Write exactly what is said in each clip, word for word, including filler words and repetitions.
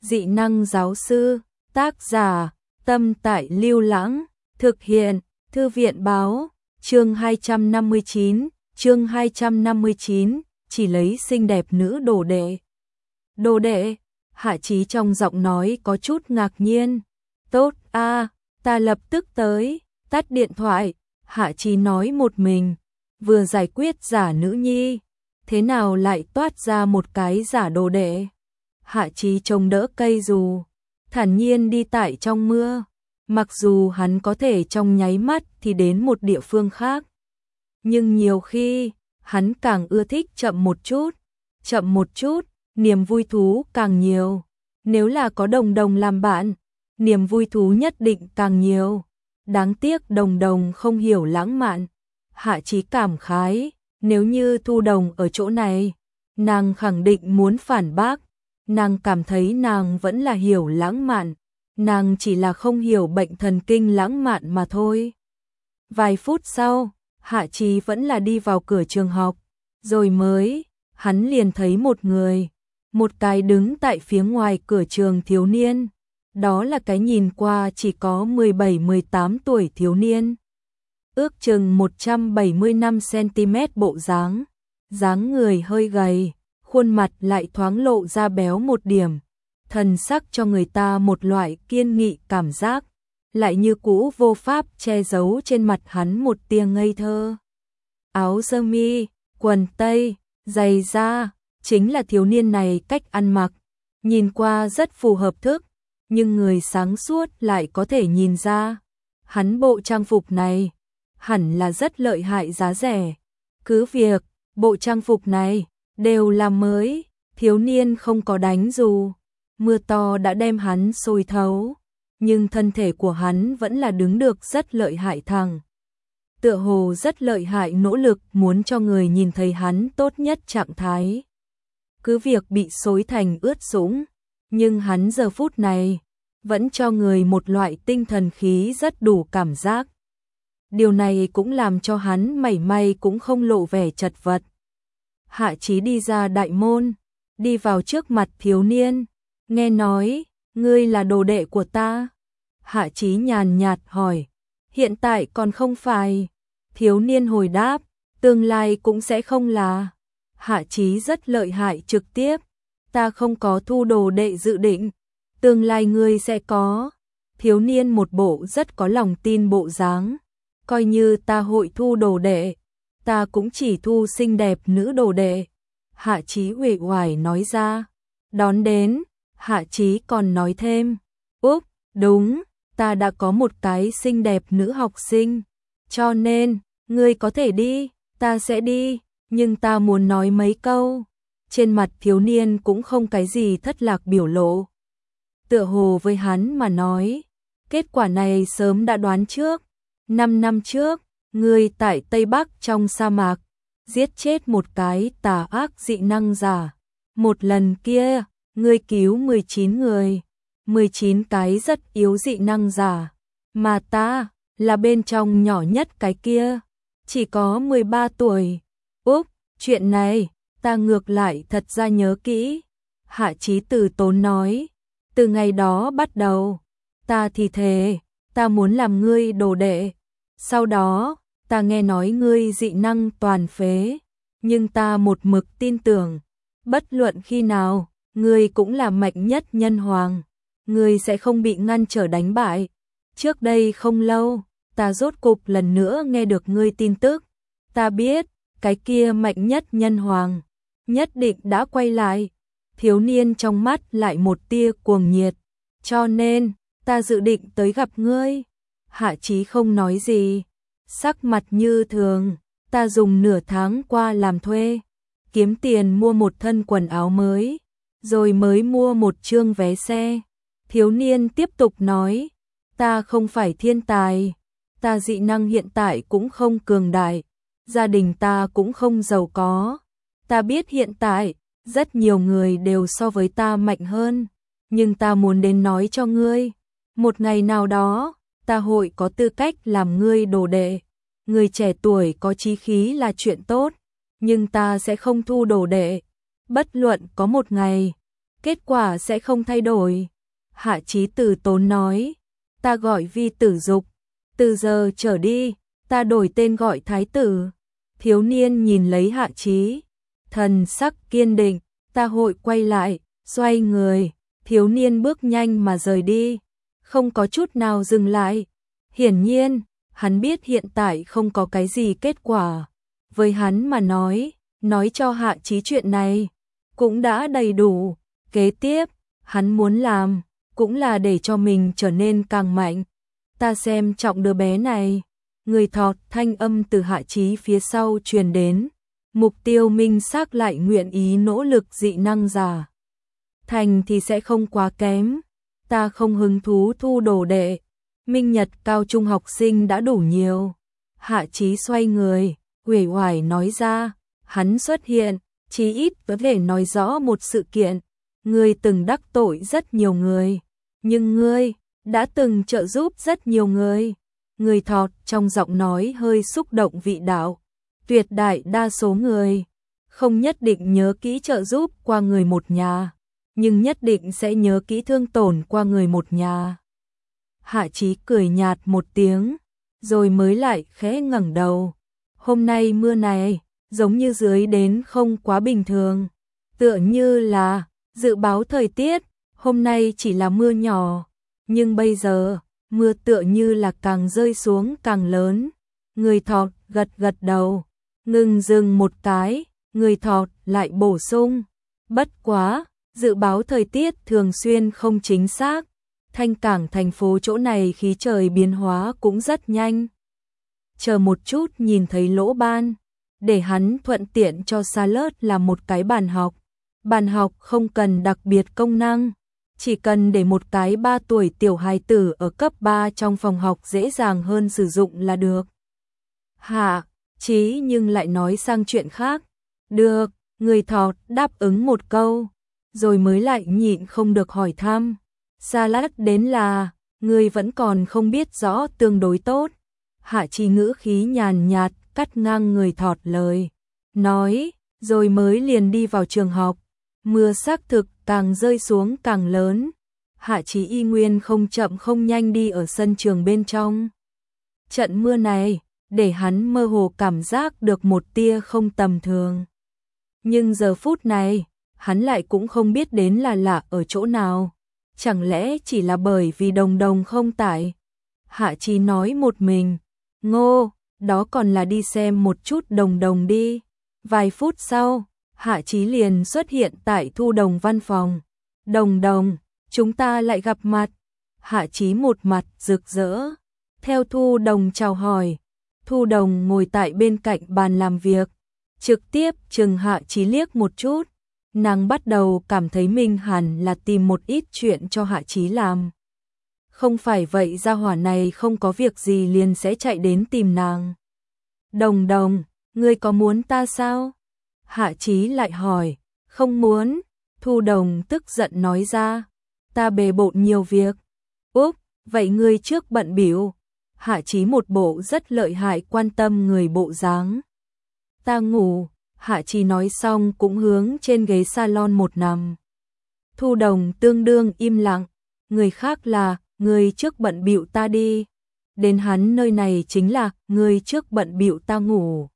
dị năng giáo sư, tác giả, Tâm Tại Lưu Lãng, thực hiện, Thư viện báo, chương hai trăm năm mươi chín, chương hai trăm năm mươi chín, chỉ lấy xinh đẹp nữ đồ đệ. Đồ đệ, Hạ Chí trong giọng nói có chút ngạc nhiên. Tốt a, ta lập tức tới, tắt điện thoại, Hạ Chí nói một mình, vừa giải quyết giả nữ nhi, thế nào lại toát ra một cái giả đồ đệ. Hạ Chí trông đỡ cây dù, thản nhiên đi tại trong mưa, mặc dù hắn có thể trong nháy mắt thì đến một địa phương khác. Nhưng nhiều khi, hắn càng ưa thích chậm một chút, chậm một chút, niềm vui thú càng nhiều. Nếu là có Đồng Đồng làm bạn, niềm vui thú nhất định càng nhiều. Đáng tiếc Đồng Đồng không hiểu lãng mạn. Hạ Chí cảm khái, nếu như Thu Đồng ở chỗ này, nàng khẳng định muốn phản bác. Nàng cảm thấy nàng vẫn là hiểu lãng mạn, nàng chỉ là không hiểu bệnh thần kinh lãng mạn mà thôi. Vài phút sau, Hạ Chí vẫn là đi vào cửa trường học, rồi mới, hắn liền thấy một người, một cái đứng tại phía ngoài cửa trường thiếu niên. Đó là cái nhìn qua chỉ có mười bảy mười tám tuổi thiếu niên. Ước chừng một trăm bảy mươi lăm xăng-ti-mét bộ dáng, dáng người hơi gầy, khuôn mặt lại thoáng lộ ra béo một điểm, thần sắc cho người ta một loại kiên nghị cảm giác, lại như cũ vô pháp che giấu trên mặt hắn một tia ngây thơ. Áo sơ mi, quần tây, giày da, chính là thiếu niên này cách ăn mặc, nhìn qua rất phù hợp thức, nhưng người sáng suốt lại có thể nhìn ra, hắn bộ trang phục này hẳn là rất lợi hại giá rẻ. Cứ việc, bộ trang phục này đều là mới, thiếu niên không có đánh dù, mưa to đã đem hắn sôi thấu, nhưng thân thể của hắn vẫn là đứng được rất lợi hại thẳng. Tựa hồ rất lợi hại nỗ lực muốn cho người nhìn thấy hắn tốt nhất trạng thái. Cứ việc bị xối thành ướt sũng, nhưng hắn giờ phút này vẫn cho người một loại tinh thần khí rất đủ cảm giác. Điều này cũng làm cho hắn mảy may cũng không lộ vẻ chật vật. Hạ Chí đi ra đại môn, đi vào trước mặt thiếu niên, nghe nói, ngươi là đồ đệ của ta. Hạ Chí nhàn nhạt hỏi, hiện tại còn không phải. Thiếu niên hồi đáp, tương lai cũng sẽ không là. Hạ Chí rất lợi hại trực tiếp, ta không có thu đồ đệ dự định, tương lai ngươi sẽ có. Thiếu niên một bộ rất có lòng tin bộ dáng, coi như ta hội thu đồ đệ, ta cũng chỉ thu xinh đẹp nữ đồ đệ. Hạ Chí uể oải nói ra. Đón đến, Hạ Chí còn nói thêm, Úp, đúng, ta đã có một cái xinh đẹp nữ học sinh, cho nên, ngươi có thể đi, ta sẽ đi, nhưng ta muốn nói mấy câu. Trên mặt thiếu niên cũng không cái gì thất lạc biểu lộ. Tựa hồ với hắn mà nói, kết quả này sớm đã đoán trước. Năm năm trước, ngươi tại Tây Bắc trong sa mạc, giết chết một cái tà ác dị năng giả. Một lần kia, ngươi cứu mười chín người, mười chín cái rất yếu dị năng giả, mà ta là bên trong nhỏ nhất cái kia, chỉ có mười ba tuổi. Úp, chuyện này, ta ngược lại thật ra nhớ kỹ. Hạ Chí từ tốn nói, từ ngày đó bắt đầu, ta thì thề, ta muốn làm ngươi đồ đệ. Sau đó, ta nghe nói ngươi dị năng toàn phế, nhưng ta một mực tin tưởng, bất luận khi nào, ngươi cũng là mạnh nhất nhân hoàng, ngươi sẽ không bị ngăn trở đánh bại. Trước đây không lâu, ta rốt cục lần nữa nghe được ngươi tin tức, ta biết, cái kia mạnh nhất nhân hoàng, nhất định đã quay lại. Thiếu niên trong mắt lại một tia cuồng nhiệt, cho nên, ta dự định tới gặp ngươi. Hạ Chí không nói gì, sắc mặt như thường, ta dùng nửa tháng qua làm thuê, kiếm tiền mua một thân quần áo mới, rồi mới mua một chương vé xe. Thiếu niên tiếp tục nói, ta không phải thiên tài, ta dị năng hiện tại cũng không cường đại, gia đình ta cũng không giàu có. Ta biết hiện tại, rất nhiều người đều so với ta mạnh hơn, nhưng ta muốn đến nói cho ngươi, một ngày nào đó, ta hội có tư cách làm ngươi đồ đệ. Người trẻ tuổi có chí khí là chuyện tốt, nhưng ta sẽ không thu đồ đệ. Bất luận có một ngày, kết quả sẽ không thay đổi. Hạ Chí từ tốn nói, ta gọi Vi Tử Dục, từ giờ trở đi, ta đổi tên gọi Thái tử. Thiếu niên nhìn lấy Hạ Chí, thần sắc kiên định, ta hội quay lại, xoay người, thiếu niên bước nhanh mà rời đi, không có chút nào dừng lại. Hiển nhiên, hắn biết hiện tại không có cái gì kết quả. Với hắn mà nói, nói cho Hạ Chí chuyện này, cũng đã đầy đủ. Kế tiếp, hắn muốn làm, cũng là để cho mình trở nên càng mạnh. Ta xem trọng đứa bé này. Người thọt thanh âm từ Hạ Chí phía sau truyền đến. Mục tiêu minh xác lại nguyện ý nỗ lực dị năng giả thành thì sẽ không quá kém. Ta không hứng thú thu đồ đệ. Minh Nhật cao trung học sinh đã đủ nhiều. Hạ Chí xoay người, uể oải nói ra, hắn xuất hiện, chí ít có thể nói rõ một sự kiện. Ngươi từng đắc tội rất nhiều người, nhưng ngươi đã từng trợ giúp rất nhiều người. Người thọt trong giọng nói hơi xúc động vị đạo. Tuyệt đại đa số người không nhất định nhớ kỹ trợ giúp qua người một nhà, nhưng nhất định sẽ nhớ kỹ thương tổn qua người một nhà. Hạ Chí cười nhạt một tiếng, rồi mới lại khẽ ngẩng đầu. Hôm nay mưa này, giống như dưới đến không quá bình thường. Tựa như là dự báo thời tiết, hôm nay chỉ là mưa nhỏ, nhưng bây giờ, mưa tựa như là càng rơi xuống càng lớn. Người thọt gật gật đầu, ngừng dừng một cái, người thọt lại bổ sung. Bất quá, dự báo thời tiết thường xuyên không chính xác. Thanh Cảng thành phố chỗ này khí trời biến hóa cũng rất nhanh. Chờ một chút nhìn thấy Lỗ Ban, để hắn thuận tiện cho Sa Lớt làm một cái bàn học. Bàn học không cần đặc biệt công năng, chỉ cần để một cái ba tuổi tiểu hài tử ở cấp ba trong phòng học dễ dàng hơn sử dụng là được. Hạ Chí nhưng lại nói sang chuyện khác. Được, người thọt đáp ứng một câu, rồi mới lại nhịn không được hỏi thăm. Sa Lát đến là, người vẫn còn không biết rõ tương đối tốt. Hạ Chí ngữ khí nhàn nhạt cắt ngang người thọt lời, nói, rồi mới liền đi vào trường học. Mưa xác thực càng rơi xuống càng lớn. Hạ Chí y nguyên không chậm không nhanh đi ở sân trường bên trong. Trận mưa này, để hắn mơ hồ cảm giác được một tia không tầm thường. Nhưng giờ phút này, hắn lại cũng không biết đến là lạ ở chỗ nào. Chẳng lẽ chỉ là bởi vì Đồng Đồng không tại? Hạ Chí nói một mình, Ngô, đó còn là đi xem một chút Đồng Đồng đi. Vài phút sau, Hạ Chí liền xuất hiện tại Thu Đồng văn phòng. Đồng Đồng, chúng ta lại gặp mặt. Hạ Chí một mặt rực rỡ, theo Thu Đồng chào hỏi. Thu Đồng ngồi tại bên cạnh bàn làm việc, trực tiếp chừng Hạ Chí liếc một chút. Nàng bắt đầu cảm thấy mình hẳn là tìm một ít chuyện cho Hạ Chí làm. Không phải vậy gia hỏa này không có việc gì liền sẽ chạy đến tìm nàng. Đồng Đồng, ngươi có muốn ta sao? Hạ Chí lại hỏi. Không muốn. Thu Đồng tức giận nói ra. Ta bề bộn nhiều việc. Úp, vậy ngươi trước bận bịu. Hạ Chí một bộ rất lợi hại quan tâm người bộ dáng. Ta ngủ. Hạ Chí nói xong cũng hướng trên ghế salon một nằm. Thu Đồng tương đương im lặng. Người khác là, người trước bận bịu ta đi. Đến hắn nơi này chính là, người trước bận bịu ta ngủ.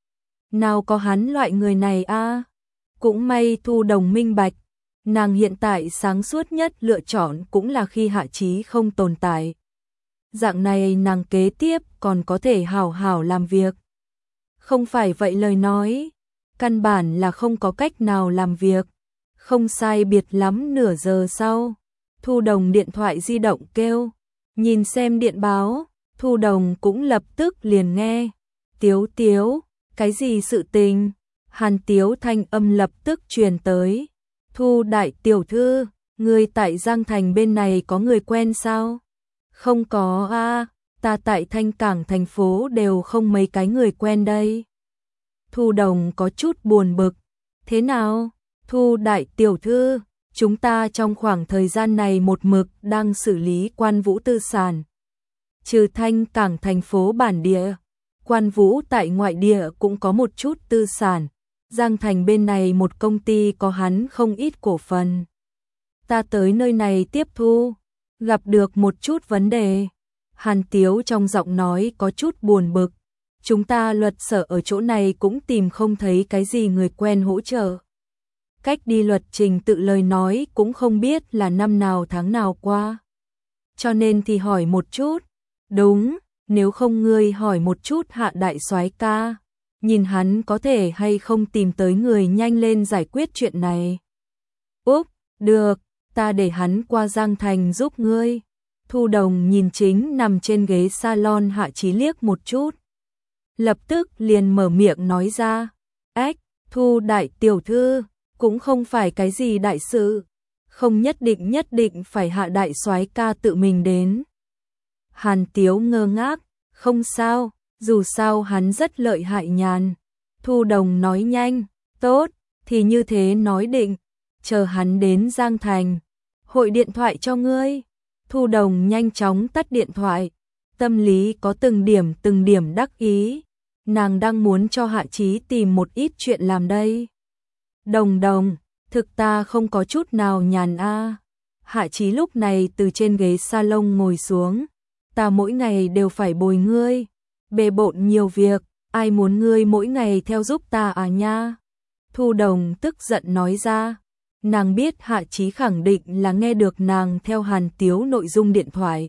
Nào có hắn loại người này a. À? Cũng may Thu Đồng minh bạch. Nàng hiện tại sáng suốt nhất lựa chọn cũng là khi Hạ Chí không tồn tại. Dạng này nàng kế tiếp còn có thể hào hào làm việc. Không phải vậy lời nói, căn bản là không có cách nào làm việc. Không sai biệt lắm nửa giờ sau, Thu Đồng điện thoại di động kêu. Nhìn xem điện báo, Thu Đồng cũng lập tức liền nghe. Tiếu Tiếu, cái gì sự tình? Hàn Tiếu thanh âm lập tức truyền tới. Thu đại tiểu thư, người tại Giang Thành bên này có người quen sao? Không có a, à, ta tại Thanh Cảng thành phố đều không mấy cái người quen đây. Thu Đồng có chút buồn bực. Thế nào? Thu đại tiểu thư, chúng ta trong khoảng thời gian này một mực đang xử lý Quan Vũ tư sản. Trừ Thanh Cảng thành phố bản địa, Quan Vũ tại ngoại địa cũng có một chút tư sản. Giang Thành bên này một công ty có hắn không ít cổ phần. ta tới nơi này tiếp thu, gặp được một chút vấn đề. Hàn Tiếu trong giọng nói có chút buồn bực. Chúng ta luật sở ở chỗ này cũng tìm không thấy cái gì người quen hỗ trợ. Cách đi luật trình tự lời nói cũng không biết là năm nào tháng nào qua. Cho nên thì hỏi một chút. Đúng, nếu không ngươi hỏi một chút Hạ đại soái ca, nhìn hắn có thể hay không tìm tới người nhanh lên giải quyết chuyện này. Úp, được, ta để hắn qua Giang Thành giúp ngươi. Thu Đồng nhìn chính nằm trên ghế salon Hạ Chí liếc một chút. Lập tức liền mở miệng nói ra. Ách, Thu đại tiểu thư, cũng không phải cái gì đại sự. Không nhất định nhất định phải Hạ đại soái ca tự mình đến. Hàn Tiếu ngơ ngác, không sao, dù sao hắn rất lợi hại nhàn. Thu Đồng nói nhanh, tốt, thì như thế nói định, chờ hắn đến Giang Thành, hội điện thoại cho ngươi. Thu Đồng nhanh chóng tắt điện thoại, tâm lý có từng điểm từng điểm đắc ý, nàng đang muốn cho Hạ Chí tìm một ít chuyện làm đây. Đồng Đồng, thực ta không có chút nào nhàn a. Hạ Chí lúc này từ trên ghế salon ngồi xuống, ta mỗi ngày đều phải bồi ngươi, bề bộn nhiều việc, ai muốn ngươi mỗi ngày theo giúp ta à nha. Thu Đồng tức giận nói ra, nàng biết Hạ Chí khẳng định là nghe được nàng theo Hàn Tiếu nội dung điện thoại.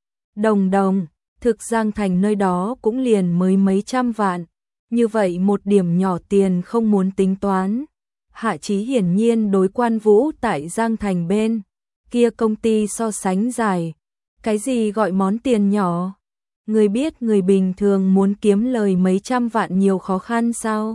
Đồng Đồng, thực Giang Thành nơi đó cũng liền mới mấy trăm vạn, như vậy một điểm nhỏ tiền không muốn tính toán. Hạ Chí hiển nhiên đối Quan Vũ tại Giang Thành bên kia công ty so sánh dài. Cái gì gọi món tiền nhỏ? Người biết người bình thường muốn kiếm lời mấy trăm vạn nhiều khó khăn sao?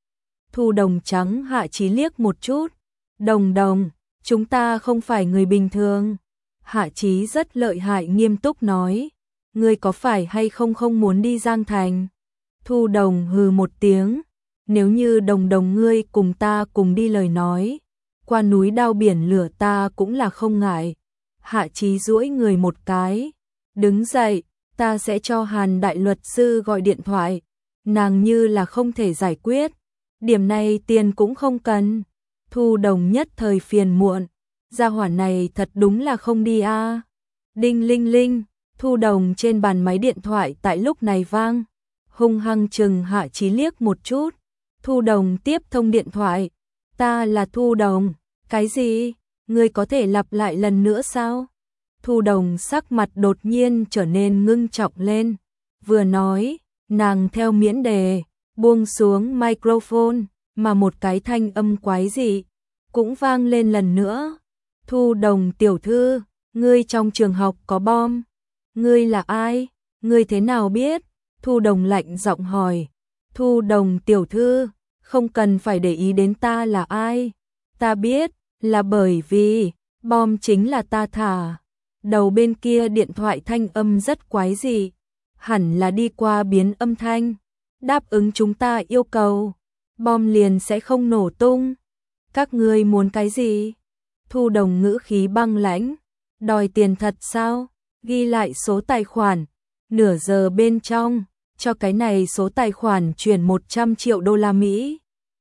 Thu Đồng trắng Hạ Chí liếc một chút. Đồng Đồng, chúng ta không phải người bình thường. Hạ Chí rất lợi hại nghiêm túc nói. Ngươi có phải hay không không muốn đi Giang Thành? Thu Đồng hừ một tiếng. Nếu như Đồng Đồng ngươi cùng ta cùng đi lời nói, qua núi đao biển lửa ta cũng là không ngại. Hạ Chí duỗi người một cái, đứng dậy, ta sẽ cho Hàn đại luật sư gọi điện thoại, nàng như là không thể giải quyết, điểm này tiền cũng không cần. Thu Đồng nhất thời phiền muộn, gia hỏa này thật đúng là không đi a. À. Đinh linh linh, Thu Đồng trên bàn máy điện thoại tại lúc này vang, hung hăng chừng Hạ Chí liếc một chút. Thu Đồng tiếp thông điện thoại, ta là Thu Đồng, cái gì? Ngươi có thể lặp lại lần nữa sao? Thu Đồng sắc mặt đột nhiên trở nên ngưng trọng lên. Vừa nói, nàng theo miễn đề, buông xuống microphone, mà một cái thanh âm quái dị cũng vang lên lần nữa. Thu Đồng tiểu thư, ngươi trong trường học có bom. Ngươi là ai? Ngươi thế nào biết? Thu Đồng lạnh giọng hỏi. Thu Đồng tiểu thư, không cần phải để ý đến ta là ai. Ta biết, là bởi vì bom chính là ta thả. Đầu bên kia điện thoại thanh âm rất quái dị, hẳn là đi qua biến âm thanh, đáp ứng chúng ta yêu cầu, bom liền sẽ không nổ tung. Các ngươi muốn cái gì? Thu Đồng ngữ khí băng lãnh, đòi tiền thật sao? Ghi lại số tài khoản, nửa giờ bên trong, cho cái này số tài khoản chuyển một trăm triệu đô la Mỹ.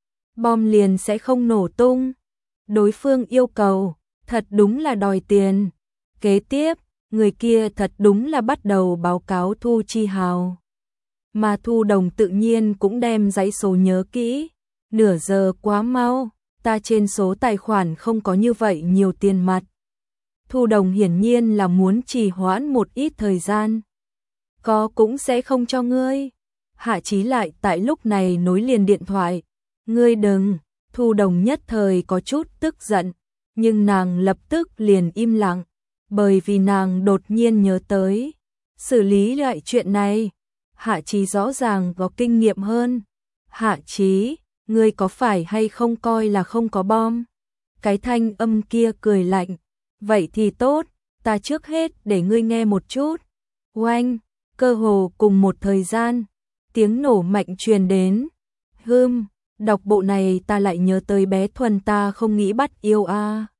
Bom liền sẽ không nổ tung. Đối phương yêu cầu, thật đúng là đòi tiền. Kế tiếp, người kia thật đúng là bắt đầu báo cáo Thu Chi Hào. Mà Thu Đồng tự nhiên cũng đem dãy số nhớ kỹ. Nửa giờ quá mau, ta trên số tài khoản không có như vậy nhiều tiền mặt. Thu Đồng hiển nhiên là muốn trì hoãn một ít thời gian. Có cũng sẽ không cho ngươi. Hạ Chí lại tại lúc này nối liền điện thoại. Ngươi đừng. Thu Đồng nhất thời có chút tức giận, nhưng nàng lập tức liền im lặng, bởi vì nàng đột nhiên nhớ tới, xử lý lại chuyện này, Hạ Chí rõ ràng có kinh nghiệm hơn. Hạ Chí, ngươi có phải hay không coi là không có bom? Cái thanh âm kia cười lạnh, vậy thì tốt, ta trước hết để ngươi nghe một chút. Oanh, cơ hồ cùng một thời gian, tiếng nổ mạnh truyền đến. Hừm, đọc bộ này ta lại nhớ tới bé Thuần ta không nghĩ bắt yêu a. À.